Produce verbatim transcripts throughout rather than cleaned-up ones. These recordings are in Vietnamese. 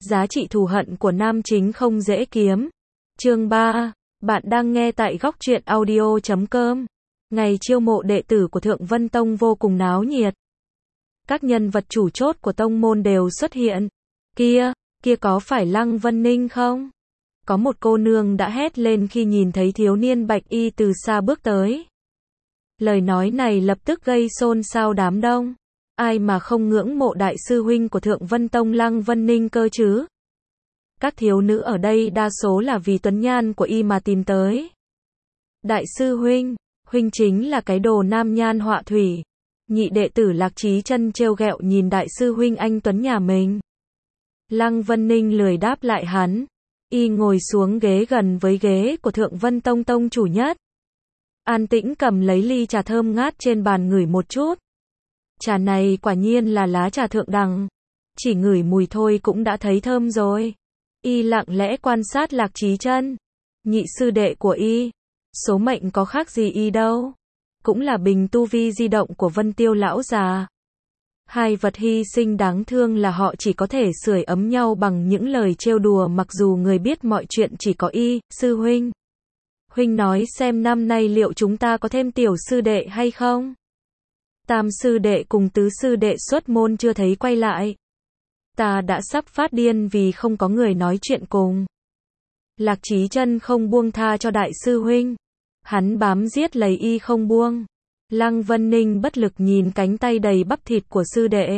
Giá trị thù hận của nam chính không dễ kiếm. Chương ba. Bạn đang nghe tại góc truyện audio chấm com. Ngày chiêu mộ đệ tử của Thượng Vân Tông vô cùng náo nhiệt. Các nhân vật chủ chốt của tông môn đều xuất hiện. Kia, kia có phải Lăng Vân Ninh không? Có một cô nương đã hét lên khi nhìn thấy thiếu niên bạch y từ xa bước tới. Lời nói này lập tức gây xôn xao đám đông. Ai mà không ngưỡng mộ đại sư huynh của Thượng Vân Tông Lăng Vân Ninh cơ chứ? Các thiếu nữ ở đây đa số là vì tuấn nhan của y mà tìm tới. Đại sư huynh, huynh chính là cái đồ nam nhan họa thủy. Nhị đệ tử Lạc Chí Chân trêu ghẹo nhìn đại sư huynh anh tuấn nhà mình. Lăng Vân Ninh lười đáp lại hắn. Y ngồi xuống ghế gần với ghế của Thượng Vân Tông tông chủ nhất. An tĩnh cầm lấy ly trà thơm ngát trên bàn ngửi một chút. Trà này quả nhiên là lá trà thượng đẳng. Chỉ ngửi mùi thôi cũng đã thấy thơm rồi. Y lặng lẽ quan sát Lạc Chí Chân. Nhị sư đệ của y. Số mệnh có khác gì y đâu. Cũng là bình tu vi di động của Vân Tiêu lão già. Hai vật hy sinh đáng thương là họ chỉ có thể sưởi ấm nhau bằng những lời trêu đùa, mặc dù người biết mọi chuyện chỉ có y, sư huynh. Huynh nói xem năm nay liệu chúng ta có thêm tiểu sư đệ hay không? Tam sư đệ cùng tứ sư đệ xuất môn chưa thấy quay lại. Ta đã sắp phát điên vì không có người nói chuyện cùng. Lạc Chí Chân không buông tha cho đại sư huynh. Hắn bám giết lấy y không buông. Lăng Vân Ninh bất lực nhìn cánh tay đầy bắp thịt của sư đệ.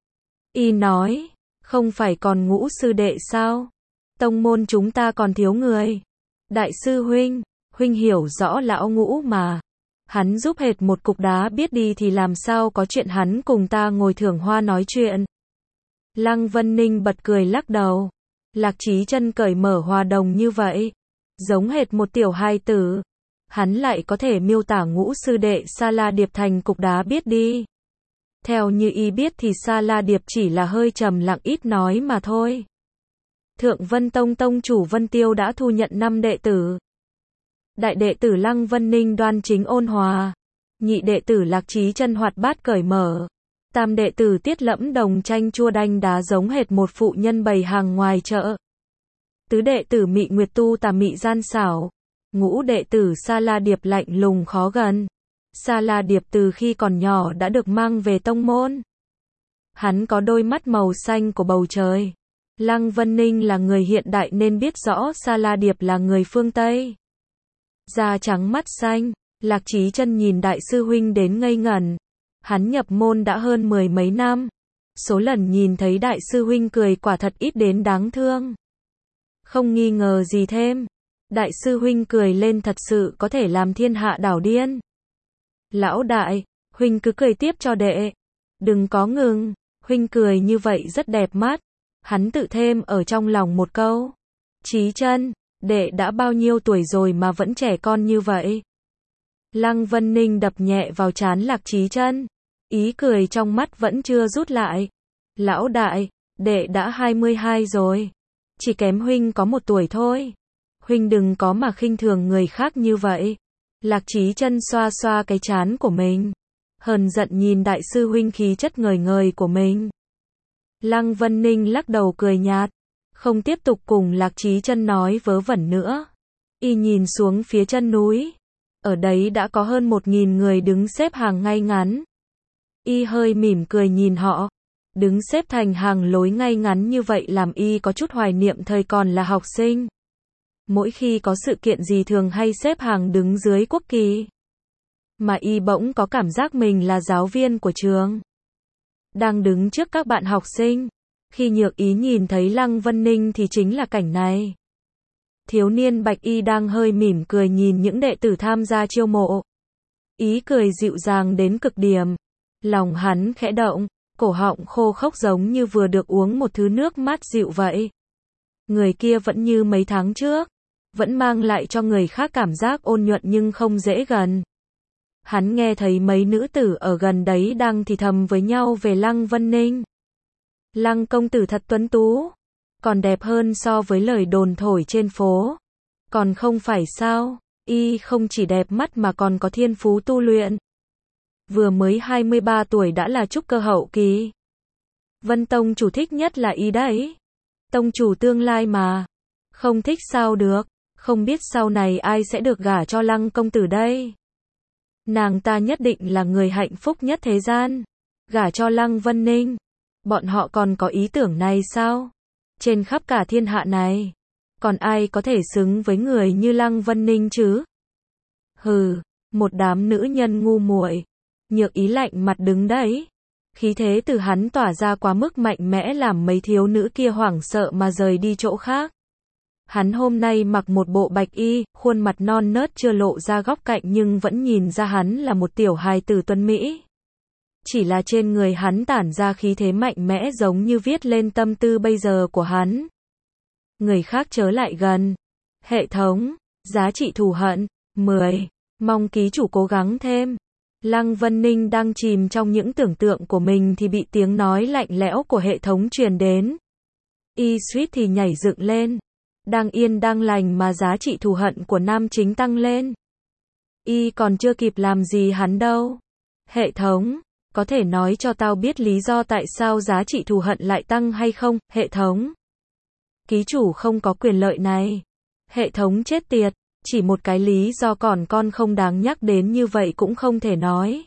Y nói, không phải còn ngũ sư đệ sao? Tông môn chúng ta còn thiếu người. Đại sư huynh, huynh hiểu rõ lão ngũ mà. Hắn giúp hệt một cục đá biết đi thì làm sao có chuyện hắn cùng ta ngồi thưởng hoa nói chuyện. Lăng Vân Ninh bật cười lắc đầu. Lạc Chí Chân cởi mở hòa đồng như vậy. Giống hệt một tiểu hài tử. Hắn lại có thể miêu tả ngũ sư đệ Sa La Điệp thành cục đá biết đi. Theo như y biết thì Sa La Điệp chỉ là hơi trầm lặng ít nói mà thôi. Thượng Vân Tông tông chủ Vân Tiêu đã thu nhận năm đệ tử. Đại đệ tử Lăng Vân Ninh đoan chính ôn hòa. Nhị đệ tử Lạc Chí Chân hoạt bát cởi mở. Tam đệ tử Tiết Lẫm đồng tranh chua đanh đá giống hệt một phụ nhân bày hàng ngoài chợ. Tứ đệ tử Mị Nguyệt tu tà mị gian xảo. Ngũ đệ tử Sa La Điệp lạnh lùng khó gần. Sa La Điệp từ khi còn nhỏ đã được mang về tông môn. Hắn có đôi mắt màu xanh của bầu trời. Lăng Vân Ninh là người hiện đại nên biết rõ Sa La Điệp là người phương Tây. Da trắng mắt xanh. Lạc Chí Chân nhìn đại sư huynh đến ngây ngẩn. Hắn nhập môn đã hơn mười mấy năm. Số lần nhìn thấy đại sư huynh cười quả thật ít đến đáng thương. Không nghi ngờ gì thêm. Đại sư huynh cười lên thật sự có thể làm thiên hạ đảo điên. Lão đại, huynh cứ cười tiếp cho đệ. Đừng có ngừng, huynh cười như vậy rất đẹp mắt. Hắn tự thêm ở trong lòng một câu. Chí Chân, đệ đã bao nhiêu tuổi rồi mà vẫn trẻ con như vậy? Lăng Vân Ninh đập nhẹ vào trán Lạc Chí Chân. Ý cười trong mắt vẫn chưa rút lại. Lão đại, đệ đã hai mươi hai rồi. Chỉ kém huynh có một tuổi thôi. Huynh đừng có mà khinh thường người khác như vậy. Lạc Chí Chân xoa xoa cái trán của mình. Hờn giận nhìn đại sư huynh khí chất ngời ngời của mình. Lăng Vân Ninh lắc đầu cười nhạt. Không tiếp tục cùng Lạc Chí Chân nói vớ vẩn nữa. Y nhìn xuống phía chân núi. Ở đấy đã có hơn một nghìn người đứng xếp hàng ngay ngắn. Y hơi mỉm cười nhìn họ. Đứng xếp thành hàng lối ngay ngắn như vậy làm y có chút hoài niệm thời còn là học sinh. Mỗi khi có sự kiện gì thường hay xếp hàng đứng dưới quốc kỳ. Mà y bỗng có cảm giác mình là giáo viên của trường. Đang đứng trước các bạn học sinh. Khi Nhược Ý nhìn thấy Lăng Vân Ninh thì chính là cảnh này. Thiếu niên bạch y đang hơi mỉm cười nhìn những đệ tử tham gia chiêu mộ. Ý cười dịu dàng đến cực điểm. Lòng hắn khẽ động, cổ họng khô khốc giống như vừa được uống một thứ nước mát dịu vậy. Người kia vẫn như mấy tháng trước. Vẫn mang lại cho người khác cảm giác ôn nhuận nhưng không dễ gần. Hắn nghe thấy mấy nữ tử ở gần đấy đang thì thầm với nhau về Lăng Vân Ninh. Lăng công tử thật tuấn tú. Còn đẹp hơn so với lời đồn thổi trên phố. Còn không phải sao, y không chỉ đẹp mắt mà còn có thiên phú tu luyện. Vừa mới hai mươi ba tuổi đã là trúc cơ hậu kỳ. Vân Tông chủ thích nhất là y đấy. Tông chủ tương lai mà. Không thích sao được. Không biết sau này ai sẽ được gả cho Lăng công tử đây. Nàng ta nhất định là người hạnh phúc nhất thế gian. Gả cho Lăng Vân Ninh. Bọn họ còn có ý tưởng này sao? Trên khắp cả thiên hạ này, còn ai có thể xứng với người như Lăng Vân Ninh chứ? Hừ, một đám nữ nhân ngu muội. Nhược Ý lạnh mặt đứng đấy. Khí thế từ hắn tỏa ra quá mức mạnh mẽ làm mấy thiếu nữ kia hoảng sợ mà rời đi chỗ khác. Hắn hôm nay mặc một bộ bạch y, khuôn mặt non nớt chưa lộ ra góc cạnh nhưng vẫn nhìn ra hắn là một tiểu hài tử tuấn Mỹ. Chỉ là trên người hắn tản ra khí thế mạnh mẽ giống như viết lên tâm tư bây giờ của hắn. Người khác chớ lại gần. Hệ thống, giá trị thù hận, mười. Mong ký chủ cố gắng thêm. Lăng Vân Ninh đang chìm trong những tưởng tượng của mình thì bị tiếng nói lạnh lẽo của hệ thống truyền đến. Y suýt thì nhảy dựng lên. Đang yên đang lành mà giá trị thù hận của nam chính tăng lên. Y còn chưa kịp làm gì hắn đâu. Hệ thống, có thể nói cho tao biết lý do tại sao giá trị thù hận lại tăng hay không, hệ thống? Ký chủ không có quyền lợi này. Hệ thống chết tiệt, chỉ một cái lý do còn con không đáng nhắc đến như vậy cũng không thể nói.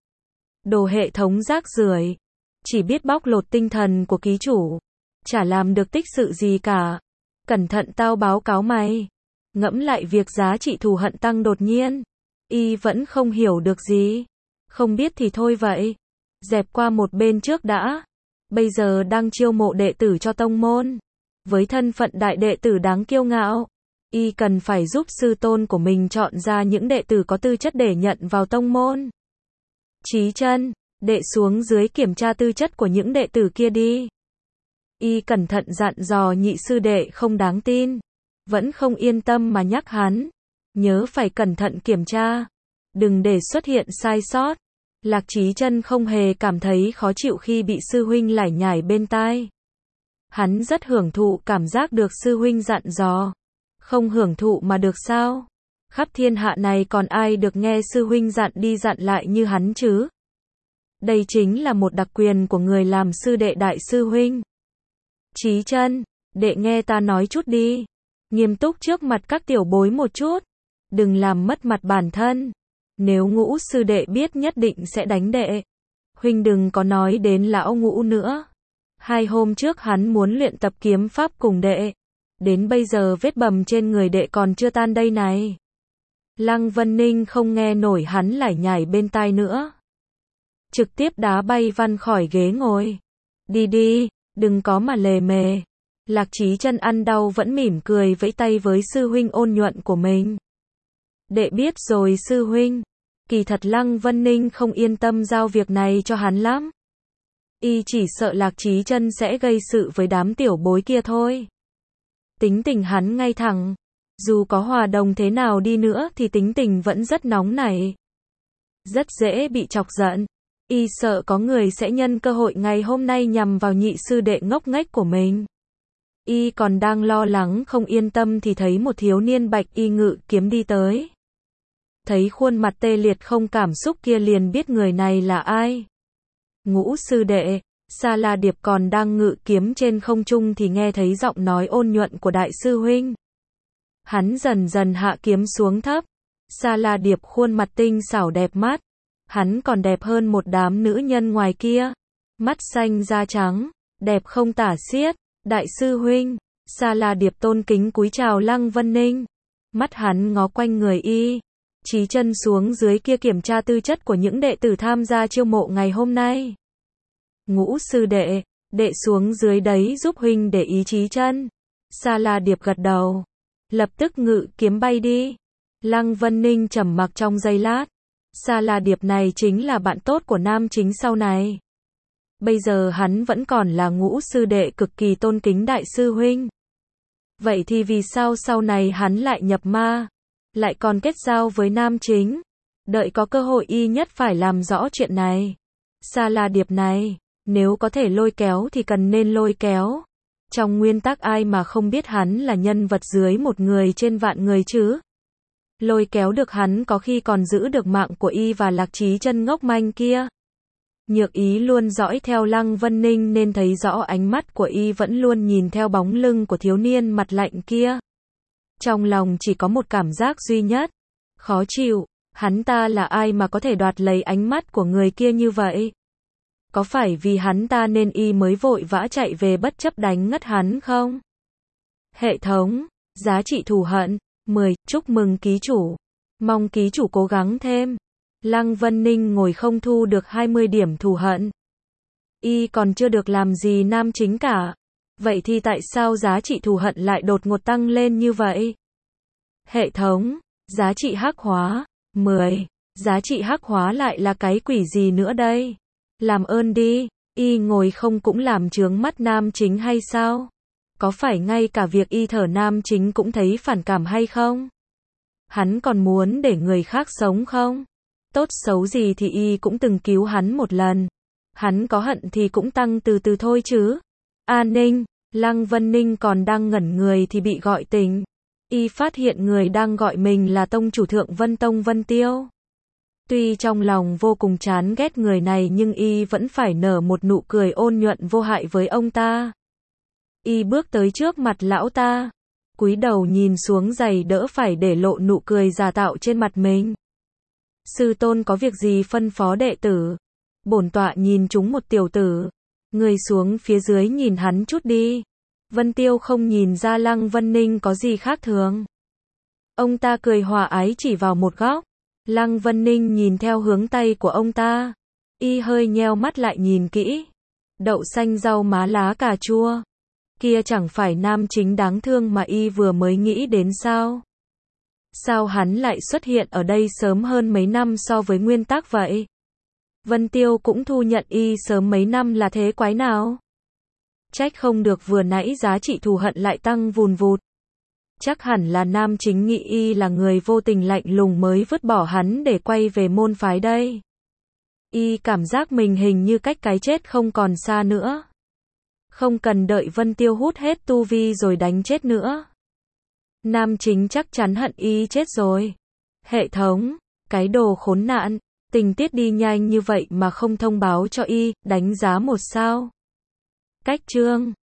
Đồ hệ thống rác rưởi, chỉ biết bóc lột tinh thần của ký chủ, chả làm được tích sự gì cả. Cẩn thận tao báo cáo mày. Ngẫm lại việc giá trị thù hận tăng đột nhiên. Y vẫn không hiểu được gì. Không biết thì thôi vậy. Dẹp qua một bên trước đã. Bây giờ đang chiêu mộ đệ tử cho tông môn. Với thân phận đại đệ tử đáng kiêu ngạo, Y cần phải giúp sư tôn của mình chọn ra những đệ tử có tư chất để nhận vào tông môn. Chí chân, đệ xuống dưới kiểm tra tư chất của những đệ tử kia đi. Y cẩn thận dặn dò nhị sư đệ không đáng tin. Vẫn không yên tâm mà nhắc hắn. Nhớ phải cẩn thận kiểm tra. Đừng để xuất hiện sai sót. Lạc Chí chân không hề cảm thấy khó chịu khi bị sư huynh lải nhải bên tai. Hắn rất hưởng thụ cảm giác được sư huynh dặn dò. Không hưởng thụ mà được sao? Khắp thiên hạ này còn ai được nghe sư huynh dặn đi dặn lại như hắn chứ? Đây chính là một đặc quyền của người làm sư đệ đại sư huynh. Chí chân, đệ nghe ta nói chút đi. Nghiêm túc trước mặt các tiểu bối một chút. Đừng làm mất mặt bản thân. Nếu Ngũ sư đệ biết nhất định sẽ đánh đệ. Huynh đừng có nói đến lão Ngũ nữa. Hai hôm trước hắn muốn luyện tập kiếm pháp cùng đệ. Đến bây giờ vết bầm trên người đệ còn chưa tan đây này. Lăng Vân Ninh không nghe nổi hắn lải nhải bên tai nữa. Trực tiếp đá bay Văn khỏi ghế ngồi. Đi đi, đừng có mà lề mề. Lạc Chí chân ăn đau vẫn mỉm cười vẫy tay với sư huynh ôn nhuận của mình. Đệ biết rồi sư huynh. Kỳ thật Lăng Vân Ninh không yên tâm giao việc này cho hắn lắm. Y chỉ sợ Lạc Chí chân sẽ gây sự với đám tiểu bối kia thôi. Tính tình hắn ngay thẳng. Dù có hòa đồng thế nào đi nữa thì tính tình vẫn rất nóng nảy. Rất dễ bị chọc giận. Y sợ có người sẽ nhân cơ hội ngày hôm nay nhằm vào nhị sư đệ ngốc nghếch của mình. Y còn đang lo lắng không yên tâm thì thấy một thiếu niên bạch y ngự kiếm đi tới. Thấy khuôn mặt tê liệt không cảm xúc kia liền biết người này là ai. Ngũ sư đệ. Sa La Điệp còn đang ngự kiếm trên không trung thì nghe thấy giọng nói ôn nhuận của đại sư huynh. Hắn dần dần hạ kiếm xuống thấp. Sa La Điệp khuôn mặt tinh xảo đẹp mắt. Hắn còn đẹp hơn một đám nữ nhân ngoài kia. Mắt xanh da trắng, đẹp không tả xiết. Đại sư huynh. Sa La Điệp tôn kính cúi chào Lăng Vân Ninh. Mắt hắn ngó quanh người y. Chí chân xuống dưới kia kiểm tra tư chất của những đệ tử tham gia chiêu mộ ngày hôm nay. Ngũ sư đệ, đệ xuống dưới đấy giúp huynh để ý Chí chân. Sa La Điệp gật đầu. Lập tức ngự kiếm bay đi. Lăng Vân Ninh trầm mặc trong giây lát. Sa La Điệp này chính là bạn tốt của nam chính sau này. Bây giờ hắn vẫn còn là ngũ sư đệ cực kỳ tôn kính đại sư huynh. Vậy thì vì sao sau này hắn lại nhập ma? Lại còn kết giao với nam chính? Đợi có cơ hội y nhất phải làm rõ chuyện này. Sa La Điệp này, nếu có thể lôi kéo thì cần nên lôi kéo. Trong nguyên tắc ai mà không biết hắn là nhân vật dưới một người trên vạn người chứ? Lôi kéo được hắn có khi còn giữ được mạng của y và Lạc Chí chân ngốc manh kia. Nhược ý luôn dõi theo Lăng Vân Ninh nên thấy rõ ánh mắt của y vẫn luôn nhìn theo bóng lưng của thiếu niên mặt lạnh kia. Trong lòng chỉ có một cảm giác duy nhất. Khó chịu, hắn ta là ai mà có thể đoạt lấy ánh mắt của người kia như vậy? Có phải vì hắn ta nên y mới vội vã chạy về bất chấp đánh ngất hắn không? Hệ thống, giá trị thù hận, mười, chúc mừng ký chủ. Mong ký chủ cố gắng thêm. Lăng Vân Ninh ngồi không thu được hai mươi điểm thù hận. Y còn chưa được làm gì nam chính cả. Vậy thì tại sao giá trị thù hận lại đột ngột tăng lên như vậy? Hệ thống, giá trị hắc hóa, mười. Giá trị hắc hóa lại là cái quỷ gì nữa đây? Làm ơn đi, y ngồi không cũng làm chướng mắt nam chính hay sao? Có phải ngay cả việc y thở nam chính cũng thấy phản cảm hay không? Hắn còn muốn để người khác sống không? Tốt xấu gì thì y cũng từng cứu hắn một lần. Hắn có hận thì cũng tăng từ từ thôi chứ. An ninh, Lăng Vân Ninh còn đang ngẩn người thì bị gọi tỉnh. Y phát hiện người đang gọi mình là tông chủ Thượng Vân Tông Vân Tiêu. Tuy trong lòng vô cùng chán ghét người này nhưng y vẫn phải nở một nụ cười ôn nhuận vô hại với ông ta. Y bước tới trước mặt lão ta, cúi đầu nhìn xuống giày đỡ phải để lộ nụ cười giả tạo trên mặt mình. Sư tôn có việc gì phân phó đệ tử? Bổn tọa nhìn chúng một tiểu tử. Người xuống phía dưới nhìn hắn chút đi. Vân Tiêu không nhìn ra Lăng Vân Ninh có gì khác thường. Ông ta cười hòa ái chỉ vào một góc. Lăng Vân Ninh nhìn theo hướng tay của ông ta. Y hơi nheo mắt lại nhìn kỹ. Đậu xanh rau má lá cà chua. Kia chẳng phải nam chính đáng thương mà y vừa mới nghĩ đến sao? Sao hắn lại xuất hiện ở đây sớm hơn mấy năm so với nguyên tắc vậy? Vân Tiêu cũng thu nhận y sớm mấy năm là thế quái nào? Trách không được vừa nãy giá trị thù hận lại tăng vùn vụt. Chắc hẳn là nam chính nghĩ y là người vô tình lạnh lùng mới vứt bỏ hắn để quay về môn phái đây. Y cảm giác mình hình như cách cái chết không còn xa nữa. Không cần đợi Vân Tiêu hút hết tu vi rồi đánh chết nữa. Nam chính chắc chắn hận y chết rồi. Hệ thống, cái đồ khốn nạn, tình tiết đi nhanh như vậy mà không thông báo cho y, đánh giá một sao. Cách chương